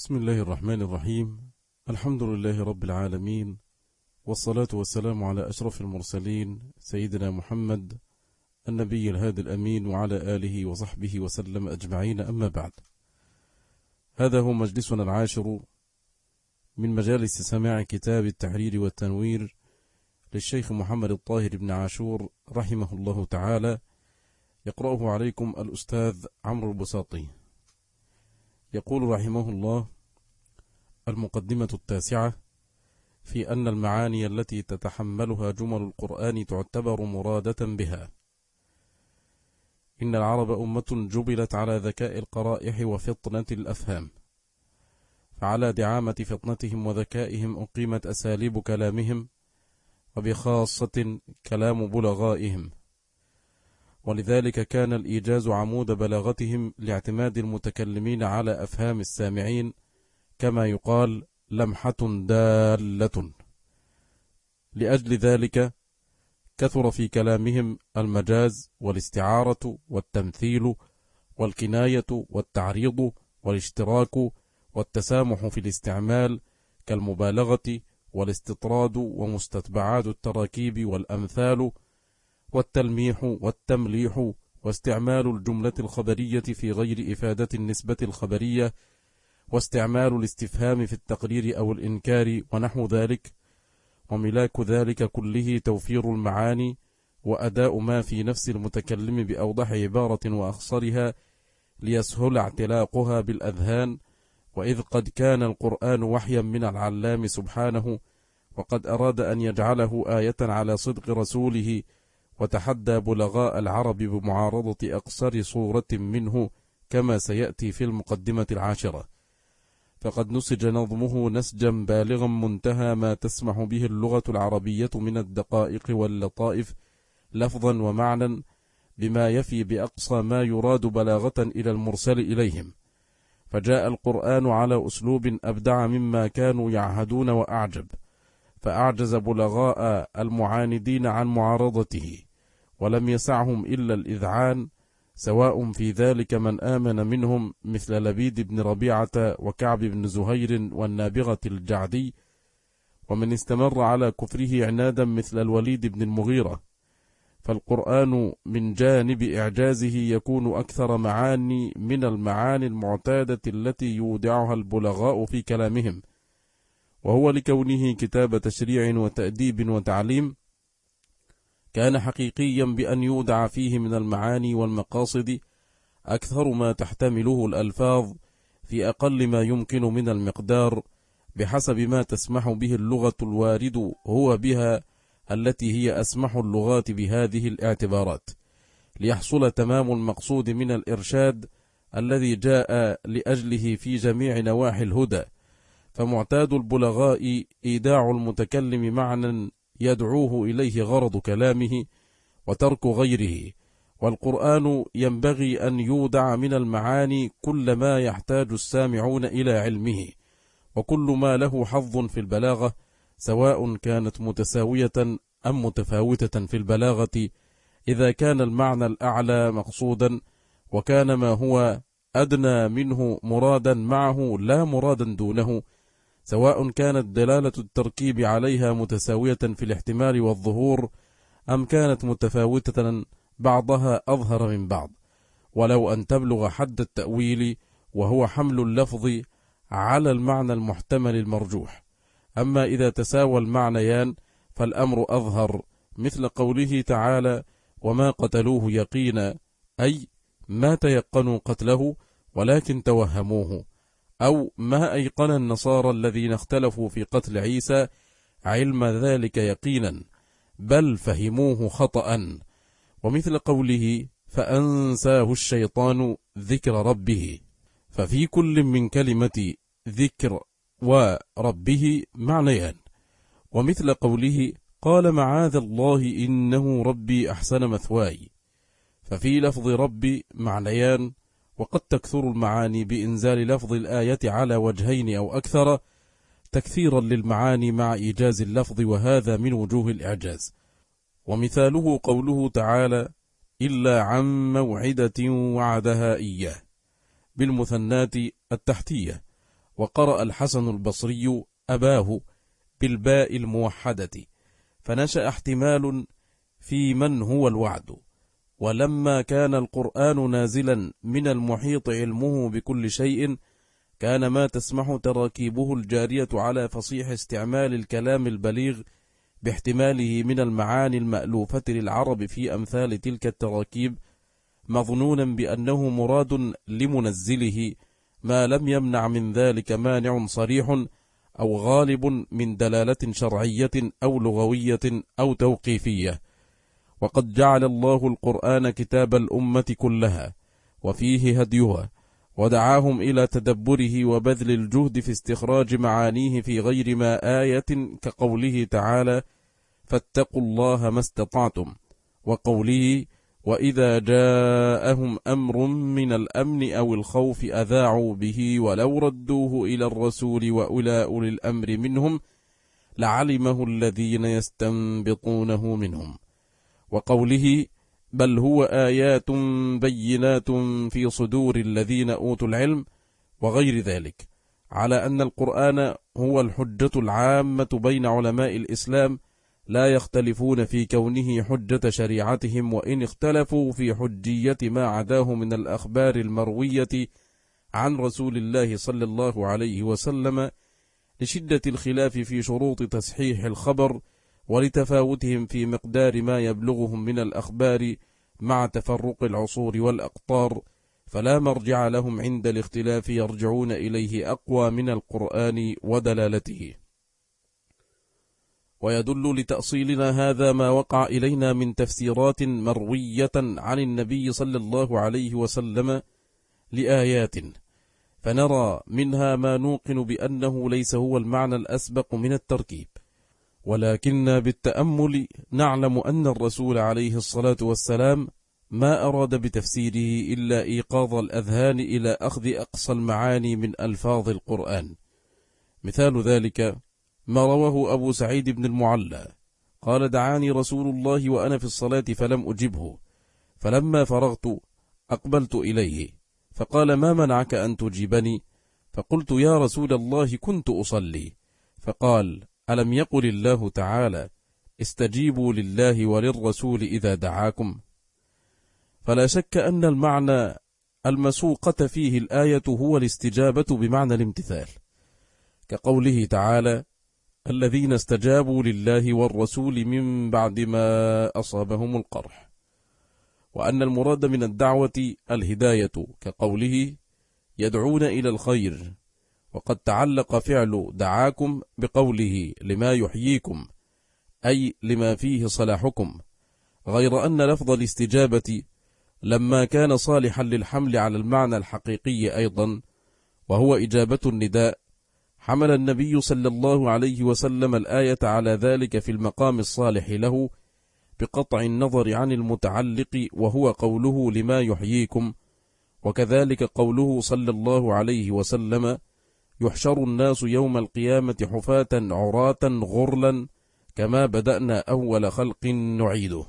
بسم الله الرحمن الرحيم. الحمد لله رب العالمين، والصلاة والسلام على أشرف المرسلين سيدنا محمد النبي الهادي الأمين وعلى آله وصحبه وسلم أجمعين، أما بعد. هذا هو مجلسنا العاشر من مجالس سماع كتاب التحرير والتنوير للشيخ محمد الطاهر بن عاشور رحمه الله تعالى، يقرأه عليكم الأستاذ عمرو البساطي. يقول رحمه الله: المقدمة التاسعة في أن المعاني التي تتحملها جمل القرآن تعتبر مرادة بها. إن العرب أمة جبلت على ذكاء القرائح وفطنة الأفهام، فعلى دعامة فطنتهم وذكائهم أقيمت أساليب كلامهم، وبخاصة كلام بلغائهم، ولذلك كان الإيجاز عمود بلاغتهم لاعتماد المتكلمين على أفهام السامعين، كما يقال لمحة دالة. لأجل ذلك كثر في كلامهم المجاز والاستعارة والتمثيل والكناية والتعريض والاشتراك والتسامح في الاستعمال كالمبالغة والاستطراد ومستتبعات التراكيب والأمثال والتلميح والتمليح واستعمال الجملة الخبرية في غير إفادة النسبة الخبرية واستعمال الاستفهام في التقرير أو الإنكار ونحو ذلك. وملاك ذلك كله توفير المعاني وأداء ما في نفس المتكلم بأوضح عبارة وأخصرها ليسهل اعتلاقها بالأذهان. وإذ قد كان القرآن وحيا من العلام سبحانه، وقد أراد أن يجعله آية على صدق رسوله، وتحدى بلغاء العرب بمعارضة أقصر صورة منه كما سيأتي في المقدمة العاشرة، فقد نسج نظمه نسجا بالغا منتهى ما تسمح به اللغة العربية من الدقائق واللطائف لفظا ومعنى، بما يفي بأقصى ما يراد بلاغة إلى المرسل إليهم. فجاء القرآن على أسلوب أبدع مما كانوا يعهدون وأعجب، فأعجز بلغاء المعاندين عن معارضته، ولم يسعهم إلا الإذعان، سواء في ذلك من آمن منهم مثل لبيد بن ربيعة وكعب بن زهير والنابغة الجعدي، ومن استمر على كفره عنادا مثل الوليد بن المغيرة. فالقرآن من جانب إعجازه يكون أكثر معاني من المعاني المعتادة التي يودعها البلغاء في كلامهم، وهو لكونه كتاب تشريع وتأديب وتعليم كان حقيقيا بأن يودع فيه من المعاني والمقاصد أكثر ما تحتمله الألفاظ في أقل ما يمكن من المقدار، بحسب ما تسمح به اللغة الوارد هو بها، التي هي أسمح اللغات بهذه الاعتبارات، ليحصل تمام المقصود من الإرشاد الذي جاء لأجله في جميع نواحي الهدى. فمعتاد البلغاء إيداع المتكلم معنى يدعوه إليه غرض كلامه وترك غيره، والقرآن ينبغي أن يودع من المعاني كل ما يحتاج السامعون إلى علمه، وكل ما له حظ في البلاغة، سواء كانت متساوية أم متفاوتة في البلاغة، إذا كان المعنى الأعلى مقصودا، وكان ما هو أدنى منه مرادا معه لا مرادا دونه، سواء كانت دلالة التركيب عليها متساوية في الاحتمال والظهور، أم كانت متفاوتة بعضها أظهر من بعض، ولو أن تبلغ حد التأويل، وهو حمل اللفظ على المعنى المحتمل المرجوح. أما إذا تساوى المعنيان فالأمر أظهر، مثل قوله تعالى: وما قتلوه يقينا، أي ما تيقنوا قتله ولكن توهموه، أو ما أيقن النصارى الذين اختلفوا في قتل عيسى علم ذلك يقينا، بل فهموه خطأ. ومثل قوله: فأنساه الشيطان ذكر ربه، ففي كل من كلمة ذكر وربه معنيان. ومثل قوله: قال معاذ الله إنه ربي أحسن مثواي، ففي لفظ ربي معنيان. وقد تكثر المعاني بإنزال لفظ الآية على وجهين أو أكثر تكثيرا للمعاني مع إيجاز اللفظ، وهذا من وجوه الإعجاز. ومثاله قوله تعالى: إلا عن موعدة وعدها إياه، بالمثنات التحتية، وقرأ الحسن البصري أباه بالباء الموحدة، فنشأ احتمال في من هو الوعد. ولما كان القرآن نازلا من المحيط علمه بكل شيء، كان ما تسمح تراكيبه الجارية على فصيح استعمال الكلام البليغ باحتماله من المعاني المألوفة للعرب في أمثال تلك التراكيب مظنونا بأنه مراد لمنزله، ما لم يمنع من ذلك مانع صريح أو غالب من دلالة شرعية أو لغوية أو توقيفية. وقد جعل الله القرآن كتاب الأمة كلها وفيه هديها، ودعاهم إلى تدبره وبذل الجهد في استخراج معانيه في غير ما آية، كقوله تعالى: فاتقوا الله ما استطعتم، وقوله: وإذا جاءهم أمر من الأمن أو الخوف أذاعوا به ولو ردوه إلى الرسول وإلى أولي الأمر منهم لعلمه الذين يستنبطونه منهم، وقوله: بل هو آيات بينات في صدور الذين أوتوا العلم، وغير ذلك، على أن القرآن هو الحجة العامة بين علماء الإسلام، لا يختلفون في كونه حجة شريعتهم، وإن اختلفوا في حجية ما عداه من الأخبار المروية عن رسول الله صلى الله عليه وسلم، لشدة الخلاف في شروط تصحيح الخبر، ولتفاوتهم في مقدار ما يبلغهم من الأخبار مع تفرق العصور والأقطار، فلا مرجع لهم عند الاختلاف يرجعون إليه أقوى من القرآن ودلالته. ويدل لتأصيلنا هذا ما وقع إلينا من تفسيرات مروية عن النبي صلى الله عليه وسلم لآيات، فنرى منها ما نوقن بأنه ليس هو المعنى الأسبق من التركيب، ولكن بالتأمل نعلم أن الرسول عليه الصلاة والسلام ما أراد بتفسيره إلا إيقاظ الأذهان إلى أخذ أقصى المعاني من ألفاظ القرآن. مثال ذلك ما رواه أبو سعيد بن المعلى قال: دعاني رسول الله وأنا في الصلاة فلم أجبه، فلما فرغت أقبلت إليه فقال: ما منعك أن تجيبني؟ فقلت: يا رسول الله كنت أصلي. فقال: ألم يقل الله تعالى: استجيبوا لله وللرسول إذا دعاكم؟ فلا شك أن المعنى المسوقة فيه الآية هو الاستجابة بمعنى الامتثال، كقوله تعالى: الذين استجابوا لله والرسول من بعد ما أصابهم القرح، وأن المراد من الدعوة الهداية، كقوله: يدعون إلى الخير، وقد تعلق فعل دعاكم بقوله: لما يحييكم، أي لما فيه صلاحكم، غير أن لفظ الاستجابة لما كان صالحا للحمل على المعنى الحقيقي أيضا، وهو إجابة النداء، حمل النبي صلى الله عليه وسلم الآية على ذلك في المقام الصالح له، بقطع النظر عن المتعلق وهو قوله: لما يحييكم. وكذلك قوله صلى الله عليه وسلم: يحشر الناس يوم القيامة حفاة عراة غرلا كما بدأنا أول خلق نعيده،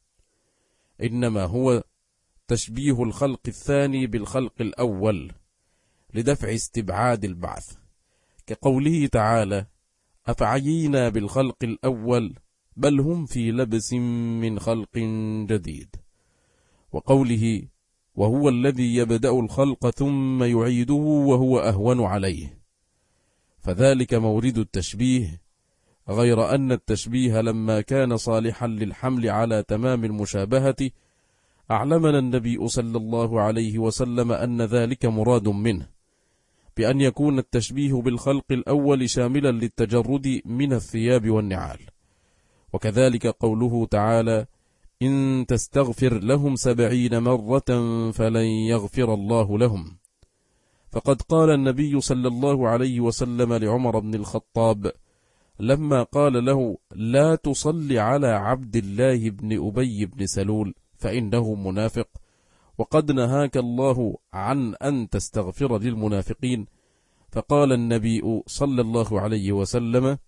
إنما هو تشبيه الخلق الثاني بالخلق الأول لدفع استبعاد البعث، كقوله تعالى: أفعينا بالخلق الأول بل هم في لبس من خلق جديد، وقوله: وهو الذي يبدأ الخلق ثم يعيده وهو أهون عليه، فذلك مورد التشبيه، غير أن التشبيه لما كان صالحا للحمل على تمام المشابهة أعلمنا النبي صلى الله عليه وسلم أن ذلك مراد منه، بأن يكون التشبيه بالخلق الأول شاملا للتجرد من الثياب والنعال. وكذلك قوله تعالى: إن تستغفر لهم 70 مرة فلن يغفر الله لهم، فقد قال النبي صلى الله عليه وسلم لعمر بن الخطاب لما قال له: لا تصل على عبد الله بن أبي بن سلول فإنه منافق، وقد نهاك الله عن أن تستغفر للمنافقين، فقال النبي صلى الله عليه وسلم: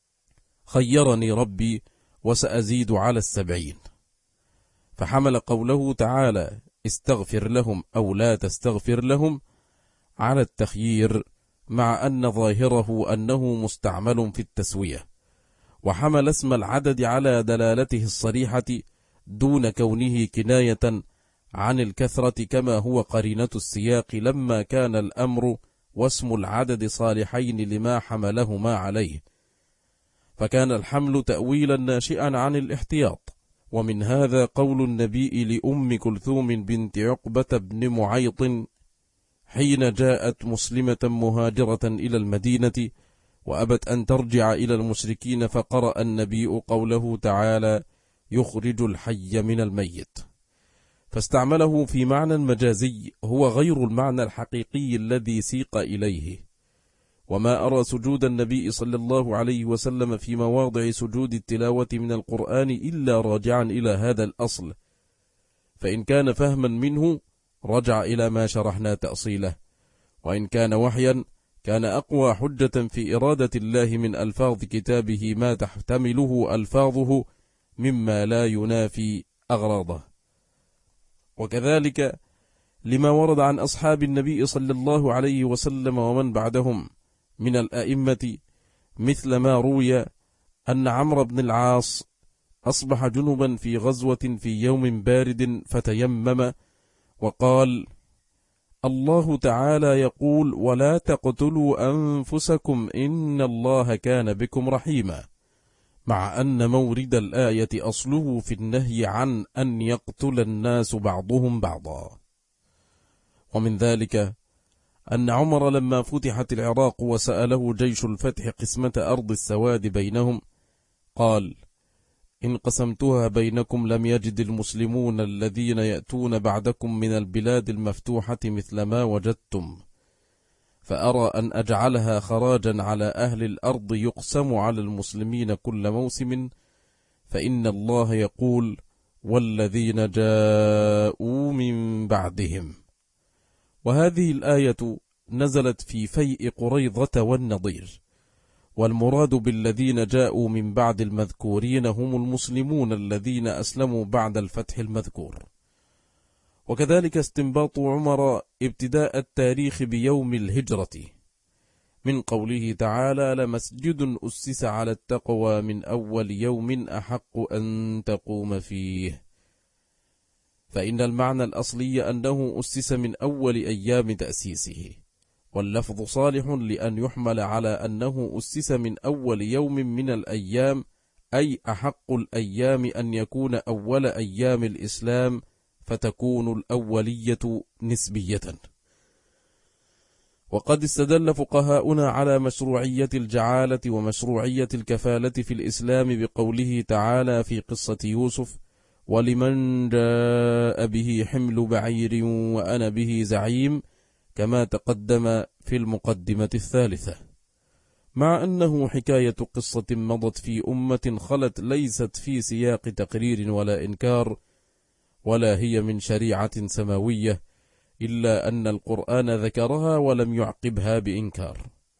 خيرني ربي وسأزيد على 70، فحمل قوله تعالى: استغفر لهم أو لا تستغفر لهم على التخيير، مع أن ظاهره أنه مستعمل في التسوية، وحمل اسم العدد على دلالته الصريحة دون كونه كناية عن الكثرة كما هو قرينة السياق، لما كان الأمر واسم العدد صالحين لما حملهما عليه، فكان الحمل تأويلا ناشئا عن الاحتياط. ومن هذا قول النبي لأم كلثوم بنت عقبة بن معيط حين جاءت مسلمة مهاجرة إلى المدينة وأبت أن ترجع إلى المشركين، فقرأ النبي قوله تعالى: يخرج الحي من الميت، فاستعمله في معنى مجازي هو غير المعنى الحقيقي الذي سيق إليه. وما أرى سجود النبي صلى الله عليه وسلم في مواضع سجود التلاوة من القرآن إلا راجعا إلى هذا الأصل، فإن كان فهما منه رجع إلى ما شرحنا تأصيله، وإن كان وحيا كان أقوى حجة في إرادة الله من ألفاظ كتابه ما تحتمله ألفاظه مما لا ينافي أغراضه. وكذلك لما ورد عن أصحاب النبي صلى الله عليه وسلم ومن بعدهم من الأئمة، مثل ما روي أن عمرو بن العاص أصبح جنبا في غزوة في يوم بارد فتيمم وقال: الله تعالى يقول: ولا تقتلوا أنفسكم إن الله كان بكم رحيما، مع أن مورد الآية أصله في النهي عن أن يقتل الناس بعضهم بعضا. ومن ذلك أن عمر لما فتحت العراق وسأله جيش الفتح قسمة أرض السواد بينهم قال: إن قسمتها بينكم لم يجد المسلمون الذين يأتون بعدكم من البلاد المفتوحة مثل ما وجدتم، فأرى أن أجعلها خراجا على أهل الأرض يقسم على المسلمين كل موسم، فإن الله يقول: والذين جاءوا من بعدهم. وهذه الآية نزلت في فيء قريظة والنضير، والمراد بالذين جاءوا من بعد المذكورين هم المسلمون الذين أسلموا بعد الفتح المذكور. وكذلك استنباط عمر ابتداء التاريخ بيوم الهجرة من قوله تعالى: لمسجد أسس على التقوى من أول يوم أحق أن تقوم فيه، فإن المعنى الأصلي أنه أسس من أول أيام تأسيسه، واللفظ صالح لأن يحمل على أنه أسس من أول يوم من الأيام، أي أحق الأيام أن يكون أول أيام الإسلام، فتكون الأولية نسبية. وقد استدل فقهاؤنا على مشروعية الجعالة ومشروعية الكفالة في الإسلام بقوله تعالى في قصة يوسف: ولمن جاء به حمل بعير وأنا به زعيم، كما تقدم في المقدمة الثالثة، مع أنه حكاية قصة مضت في أمة خلت، ليست في سياق تقرير ولا إنكار، ولا هي من شريعة سماوية، إلا أن القرآن ذكرها ولم يعقبها بإنكار.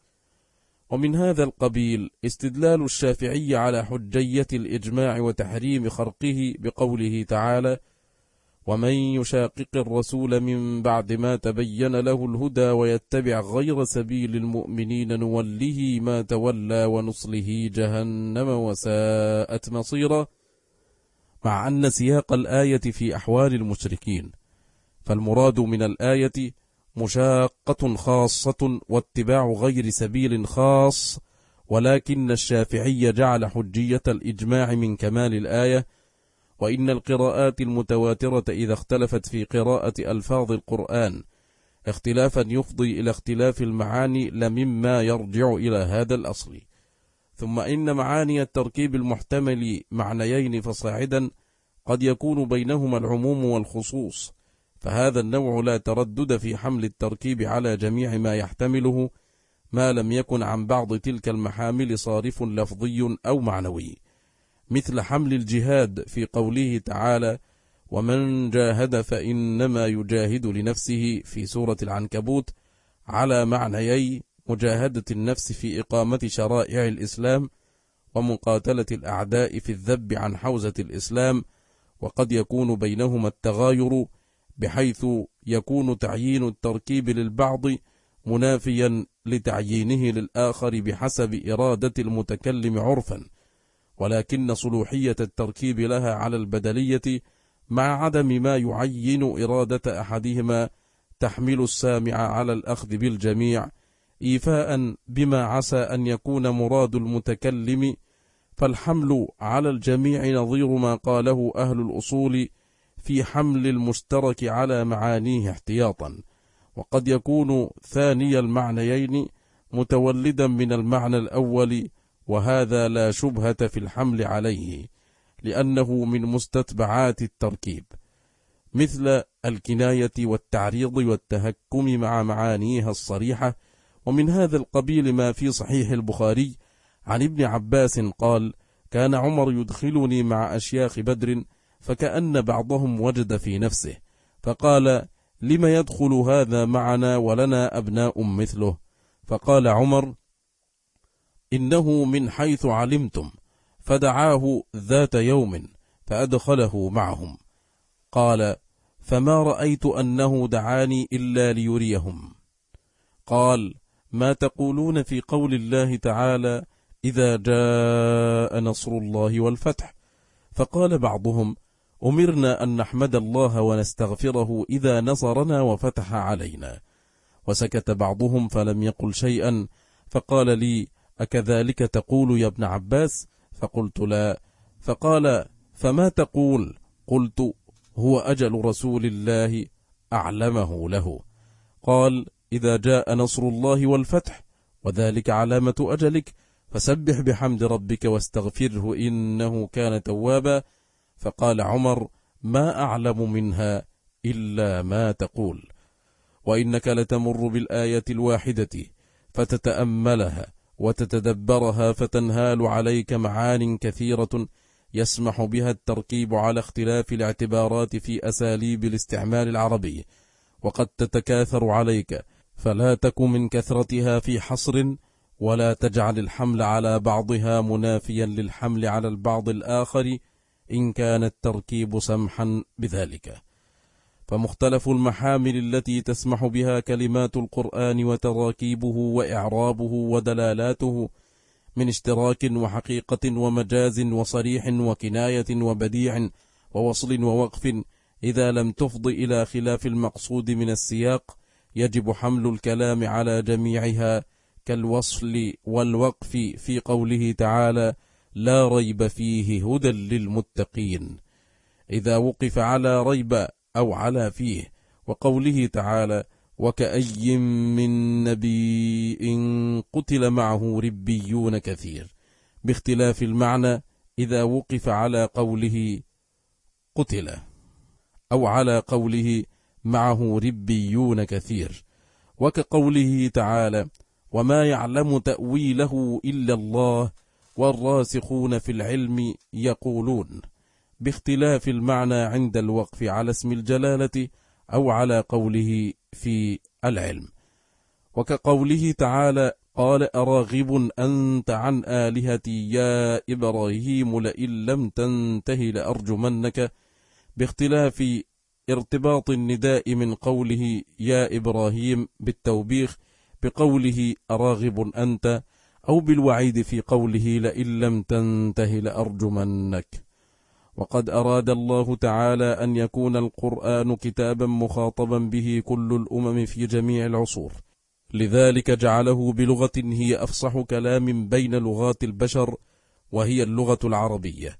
ومن هذا القبيل استدلال الشافعي على حجية الإجماع وتحريم خرقه بقوله تعالى: ومن يشاقق الرسول من بعد ما تبين له الهدى ويتبع غير سبيل المؤمنين نوله ما تولى ونصله جهنم وساءت مصيرا، مع أن سياق الآية في أحوال المشركين، فالمراد من الآية مشاقة خاصة واتباع غير سبيل خاص، ولكن الشافعي جعل حجية الإجماع من كمال الآية. وإن القراءات المتواترة إذا اختلفت في قراءة ألفاظ القرآن اختلافا يفضي إلى اختلاف المعاني لمما يرجع إلى هذا الأصل. ثم إن معاني التركيب المحتمل معنيين فصاعدا قد يكون بينهما العموم والخصوص، فهذا النوع لا تردد في حمل التركيب على جميع ما يحتمله، ما لم يكن عن بعض تلك المحامل صارف لفظي أو معنوي، مثل حمل الجهاد في قوله تعالى: ومن جاهد فإنما يجاهد لنفسه في سورة العنكبوت، على معنيي مجاهدة النفس في إقامة شرائع الإسلام ومقاتلة الأعداء في الذب عن حوزة الإسلام. وقد يكون بينهما التغاير، بحيث يكون تعيين التركيب للبعض منافيا لتعيينه للآخر بحسب إرادة المتكلم عرفا، ولكن صلوحية التركيب لها على البدلية مع عدم ما يعين إرادة أحدهما تحمل السامع على الأخذ بالجميع إيفاء بما عسى أن يكون مراد المتكلم، فالحمل على الجميع نظير ما قاله أهل الأصول في حمل المشترك على معانيه احتياطا، وقد يكون ثاني المعنيين متولدا من المعنى الأول، وهذا لا شبهة في الحمل عليه لأنه من مستتبعات التركيب، مثل الكناية والتعريض والتهكم مع معانيها الصريحة. ومن هذا القبيل ما في صحيح البخاري عن ابن عباس قال: كان عمر يدخلني مع أشياخ بدر فكأن بعضهم وجد في نفسه فقال: لم يدخل هذا معنا ولنا أبناء مثله؟ فقال عمر: إنه من حيث علمتم، فدعاه ذات يوم فأدخله معهم. قال: فما رأيت أنه دعاني إلا ليريهم. قال: ما تقولون في قول الله تعالى: إذا جاء نصر الله والفتح؟ فقال بعضهم: أمرنا أن نحمد الله ونستغفره إذا نصرنا وفتح علينا. وسكت بعضهم فلم يقل شيئا، فقال لي: أكذلك تقول يا ابن عباس؟ فقلت: لا. فقال: فما تقول؟ قلت: هو أجل رسول الله أعلمه له. قال: إذا جاء نصر الله والفتح وذلك علامة أجلك، فسبح بحمد ربك واستغفره إنه كان توابا. فقال عمر: ما أعلم منها إلا ما تقول. وإنك لتمر بالآية الواحدة فتتأملها وتتدبرها فتنهال عليك معان كثيرة يسمح بها التركيب على اختلاف الاعتبارات في أساليب الاستعمال العربي، وقد تتكاثر عليك، فلا تك من كثرتها في حصر، ولا تجعل الحمل على بعضها منافيا للحمل على البعض الآخر إن كان التركيب سمحا بذلك. فمختلف المحامل التي تسمح بها كلمات القرآن وتراكيبه وإعرابه ودلالاته من اشتراك وحقيقة ومجاز وصريح وكناية وبديع ووصل ووقف، إذا لم تفض إلى خلاف المقصود من السياق يجب حمل الكلام على جميعها، كالوصل والوقف في قوله تعالى: لا ريب فيه هدى للمتقين، إذا وقف على ريب أو على فيه. وقوله تعالى: وكأي من نبي قتل معه ربيون كثير، باختلاف المعنى إذا وقف على قوله قتل أو على قوله معه ربيون كثير. وكقوله تعالى: وما يعلم تأويله إلا الله والراسخون في العلم يقولون، باختلاف المعنى عند الوقف على اسم الجلالة أو على قوله في العلم. وكقوله تعالى: قال أراغب أنت عن آلهتي يا إبراهيم لئن لم تنته لأرجمنك، باختلاف ارتباط النداء من قوله يا إبراهيم بالتوبيخ بقوله أراغب أنت، أو بالوعيد في قوله لئن لم تنته لأرجمنك. وقد أراد الله تعالى أن يكون القرآن كتابا مخاطبا به كل الأمم في جميع العصور، لذلك جعله بلغة هي أفصح كلام بين لغات البشر، وهي اللغة العربية،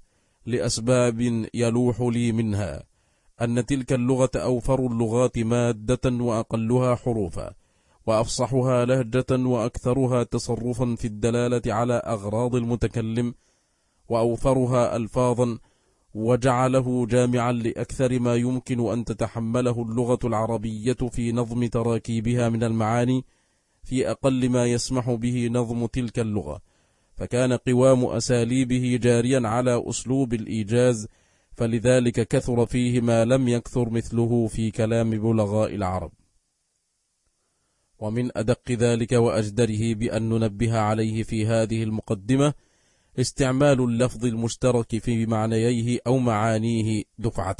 لأسباب يلوح لي منها أن تلك اللغة أوفر اللغات مادة وأقلها حروفا، وأفصحها لهجة وأكثرها تصرفا في الدلالة على أغراض المتكلم، وأوفرها ألفاظا، وجعله جامعا لأكثر ما يمكن أن تتحمله اللغة العربية في نظم تراكيبها من المعاني في أقل ما يسمح به نظم تلك اللغة، فكان قوام أساليبه جاريا على أسلوب الإيجاز، فلذلك كثر فيه ما لم يكثر مثله في كلام بلغاء العرب. ومن أدق ذلك وأجدره بأن ننبه عليه في هذه المقدمة استعمال اللفظ المشترك في معنييه أو معانيه دفعة،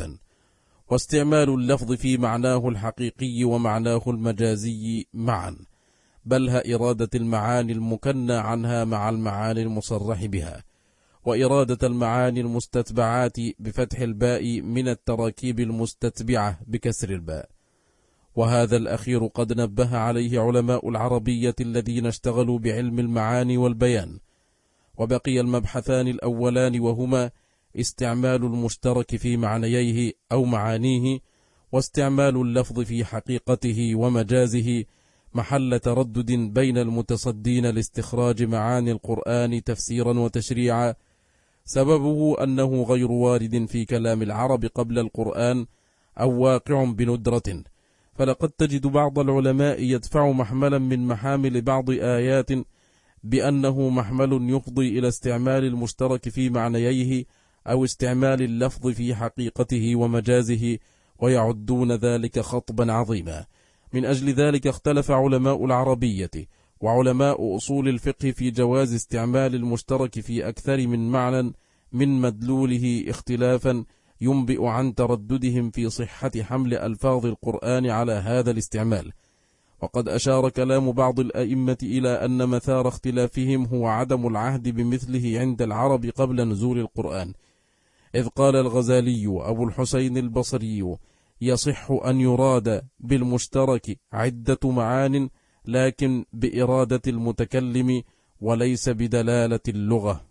واستعمال اللفظ في معناه الحقيقي ومعناه المجازي معا، بلها إرادة المعاني المكنى عنها مع المعاني المصرح بها، وإرادة المعاني المستتبعات بفتح الباء من التراكيب المستتبعة بكسر الباء. وهذا الأخير قد نبه عليه علماء العربية الذين اشتغلوا بعلم المعاني والبيان. وبقي المبحثان الأولان، وهما استعمال المشترك في معنييه أو معانيه، واستعمال اللفظ في حقيقته ومجازه، محل تردد بين المتصدين لاستخراج معاني القرآن تفسيرا وتشريعا، سببه أنه غير وارد في كلام العرب قبل القرآن أو واقع بندرة. فلقد تجد بعض العلماء يدفع محملا من محامل بعض آيات بأنه محمل يفضي إلى استعمال المشترك في معنييه أو استعمال اللفظ في حقيقته ومجازه، ويعدون ذلك خطبا عظيما. من أجل ذلك اختلف علماء العربية وعلماء أصول الفقه في جواز استعمال المشترك في أكثر من معنى من مدلوله، اختلافا ينبئ عن ترددهم في صحة حمل ألفاظ القرآن على هذا الاستعمال. وقد أشار كلام بعض الأئمة إلى أن مثار اختلافهم هو عدم العهد بمثله عند العرب قبل نزول القرآن، إذ قال الغزالي أبو الحسين البصري: يصح أن يراد بالمشترك عدة معان، لكن بإرادة المتكلم وليس بدلالة اللغة.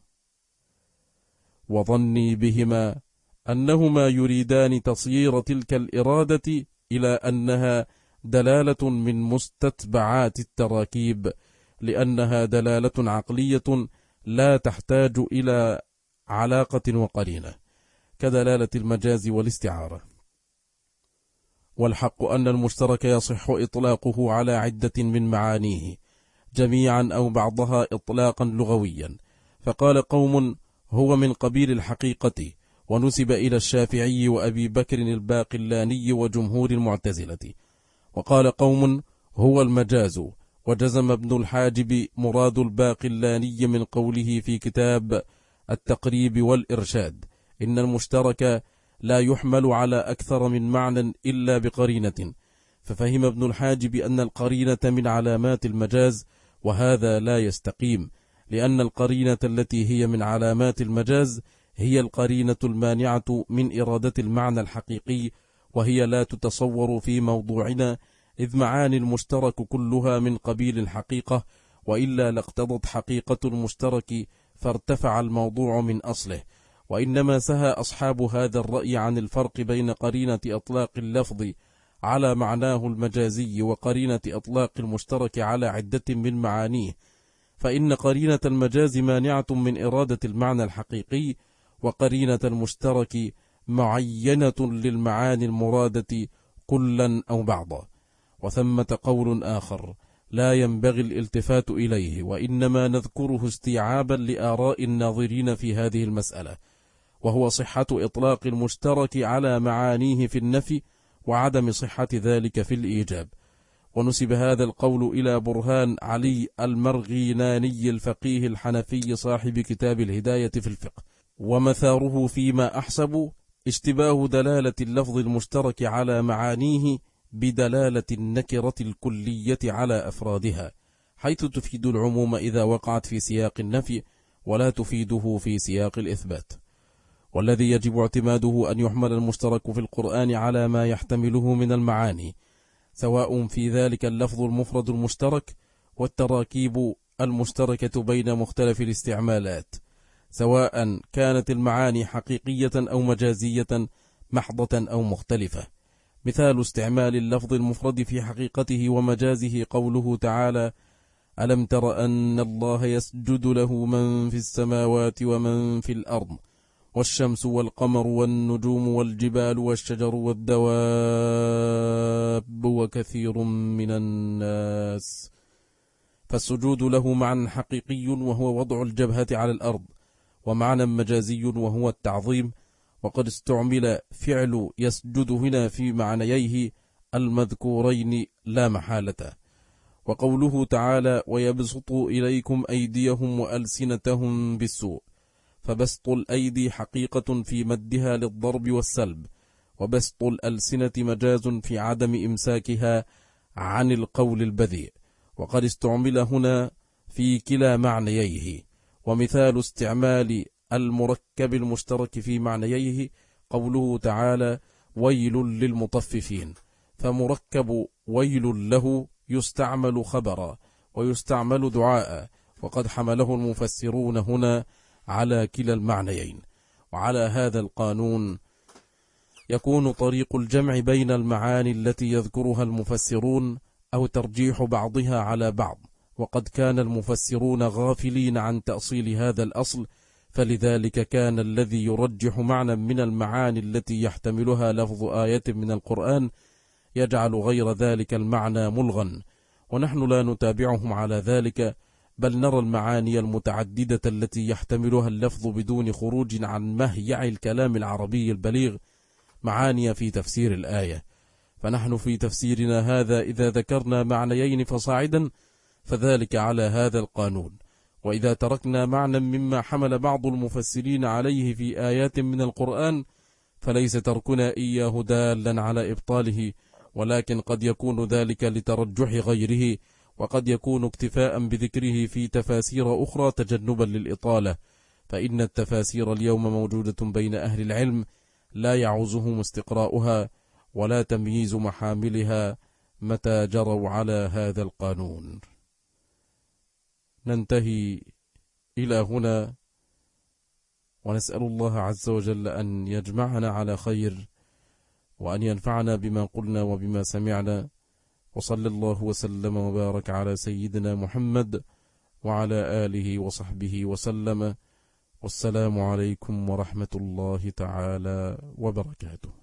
وظني بهما أنهما يريدان تصيير تلك الإرادة إلى أنها دلالة من مستتبعات التراكيب، لأنها دلالة عقلية لا تحتاج إلى علاقة وقرينة كدلالة المجاز والاستعارة. والحق أن المشترك يصح إطلاقه على عدة من معانيه جميعا أو بعضها إطلاقا لغويا. فقال قوم: هو من قبيل الحقيقة، ونسب إلى الشافعي وأبي بكر الباقلاني وجمهور المعتزلة. وقال قوم: هو المجاز، وجزم ابن الحاجب مراد الباقلاني من قوله في كتاب التقريب والإرشاد: إن المشترك لا يحمل على أكثر من معنى إلا بقرينة. ففهم ابن الحاجب أن القرينة من علامات المجاز، وهذا لا يستقيم، لأن القرينة التي هي من علامات المجاز هي القرينة المانعة من إرادة المعنى الحقيقي، وهي لا تتصور في موضوعنا، إذ معاني المشترك كلها من قبيل الحقيقة، وإلا لاقتضت حقيقة المشترك فارتفع الموضوع من أصله. وإنما سهى أصحاب هذا الرأي عن الفرق بين قرينة إطلاق اللفظ على معناه المجازي وقرينة إطلاق المشترك على عدة من معانيه، فإن قرينة المجاز مانعة من إرادة المعنى الحقيقي، وقرينة المشترك معينة للمعاني المرادة كلا أو بعضا. وثمة قول آخر لا ينبغي الالتفات إليه، وإنما نذكره استيعابا لآراء الناظرين في هذه المسألة، وهو صحة إطلاق المشترك على معانيه في النفي، وعدم صحة ذلك في الإيجاب. ونسب هذا القول إلى برهان علي المرغيناني الفقيه الحنفي صاحب كتاب الهداية في الفقه، ومثاره فيما أحسب اشتباه دلالة اللفظ المشترك على معانيه بدلالة النكرة الكلية على أفرادها، حيث تفيد العموم إذا وقعت في سياق النفي، ولا تفيده في سياق الإثبات. والذي يجب اعتماده أن يحمل المشترك في القرآن على ما يحتمله من المعاني، سواء في ذلك اللفظ المفرد المشترك والتراكيب المشتركة بين مختلف الاستعمالات، سواء كانت المعاني حقيقية أو مجازية محضة أو مختلفة. مثال استعمال اللفظ المفرد في حقيقته ومجازه قوله تعالى: ألم تر أن الله يسجد له من في السماوات ومن في الأرض والشمس والقمر والنجوم والجبال والشجر والدواب وكثير من الناس. فالسجود له معنى حقيقي وهو وضع الجبهة على الأرض، ومعنى مجازي وهو التعظيم، وقد استعمل فعل يسجد هنا في معنييه المذكورين لا محالة. وقوله تعالى: ويبسطوا إليكم أيديهم وألسنتهم بالسوء، فبسط الأيدي حقيقة في مدها للضرب والسلب، وبسط الألسنة مجاز في عدم إمساكها عن القول البذيء. وقد استعمل هنا في كلا معنييه. ومثال استعمال المركب المشترك في معنييه قوله تعالى ويل للمطففين، فمركب ويل له يستعمل خبرا ويستعمل دعاء، وقد حمله المفسرون هنا على كلا المعنيين. وعلى هذا القانون يكون طريق الجمع بين المعاني التي يذكرها المفسرون أو ترجيح بعضها على بعض، وقد كان المفسرون غافلين عن تأصيل هذا الأصل، فلذلك كان الذي يرجح معنى من المعاني التي يحتملها لفظ آية من القرآن يجعل غير ذلك المعنى ملغا، ونحن لا نتابعهم على ذلك، بل نرى المعاني المتعددة التي يحتملها اللفظ بدون خروج عن مهيع الكلام العربي البليغ معاني في تفسير الآية. فنحن في تفسيرنا هذا إذا ذكرنا معنيين فصاعدا فذلك على هذا القانون، وإذا تركنا معنى مما حمل بعض المفسرين عليه في آيات من القرآن فليس تركنا إياه دالا على إبطاله، ولكن قد يكون ذلك لترجح غيره، وقد يكون اكتفاء بذكره في تفاسير أخرى تجنبا للإطالة، فإن التفاسير اليوم موجودة بين أهل العلم لا يعوزهم استقراؤها ولا تمييز محاملها متى جروا على هذا القانون. ننتهي إلى هنا، ونسأل الله عز وجل أن يجمعنا على خير، وأن ينفعنا بما قلنا وبما سمعنا، وصلى الله وسلم وبارك على سيدنا محمد وعلى آله وصحبه وسلم، والسلام عليكم ورحمة الله تعالى وبركاته.